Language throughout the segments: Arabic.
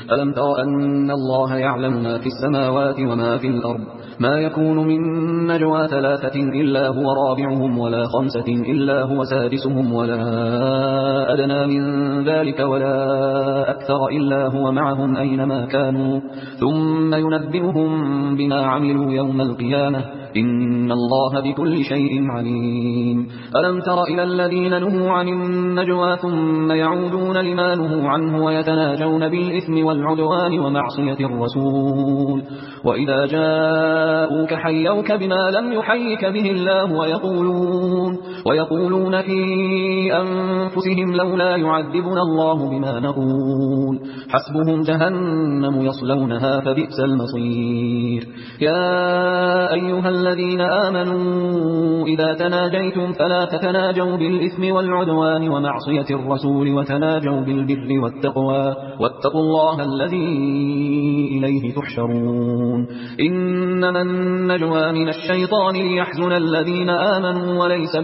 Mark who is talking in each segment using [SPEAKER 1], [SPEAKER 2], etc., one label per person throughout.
[SPEAKER 1] ألم تر أن الله يعلم ما في السماوات وما في الأرض ما يكون من نجوى 3 إلا هو رابعهم ولا 5 إلا هو سادسهم ولا أدنى من ذلك ولا أكثر إلا هو معهم أينما كانوا ثم ينبئهم بما عملوا يوم القيامة إن الله بكل شيء عليم. ألم تر إلى الذين نهوا عن النجوى ثم يعودون لما نهوا عنه ويتناجون بالإثم والعدوان ومعصية الرسول وإذا جاءوك حيوك بما لم يحيك به الله ويقولون في أنفسهم لولا يعذبنا الله بما نقول حسبهم جهنم يصلونها فبئس المصير. يا أيها الذين آمنوا إذا تناجيتم فلا تتناجوا بالإثم والعدوان ومعصية الرسول وتناجوا بالبر والتقوى واتقوا الله الذي إليه تحشرون. إنما النجوى من الشيطان ليحزن الذين آمنوا وليس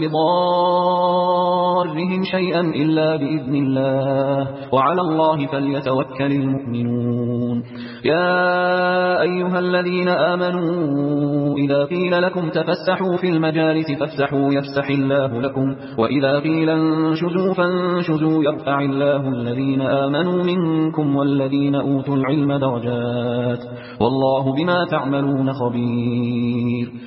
[SPEAKER 1] بضارهم شيئا إلا بإذن الله وعلى الله فليتوكل المؤمنون. يا أيها الذين آمنوا إذا قيل لكم تفسحوا في المجالس فافسحوا يفسح الله لكم وإذا قيل انشزوا فانشزوا يرفع الله الذين آمنوا منكم والذين أوتوا العلم درجات والله بما تعملون خبير.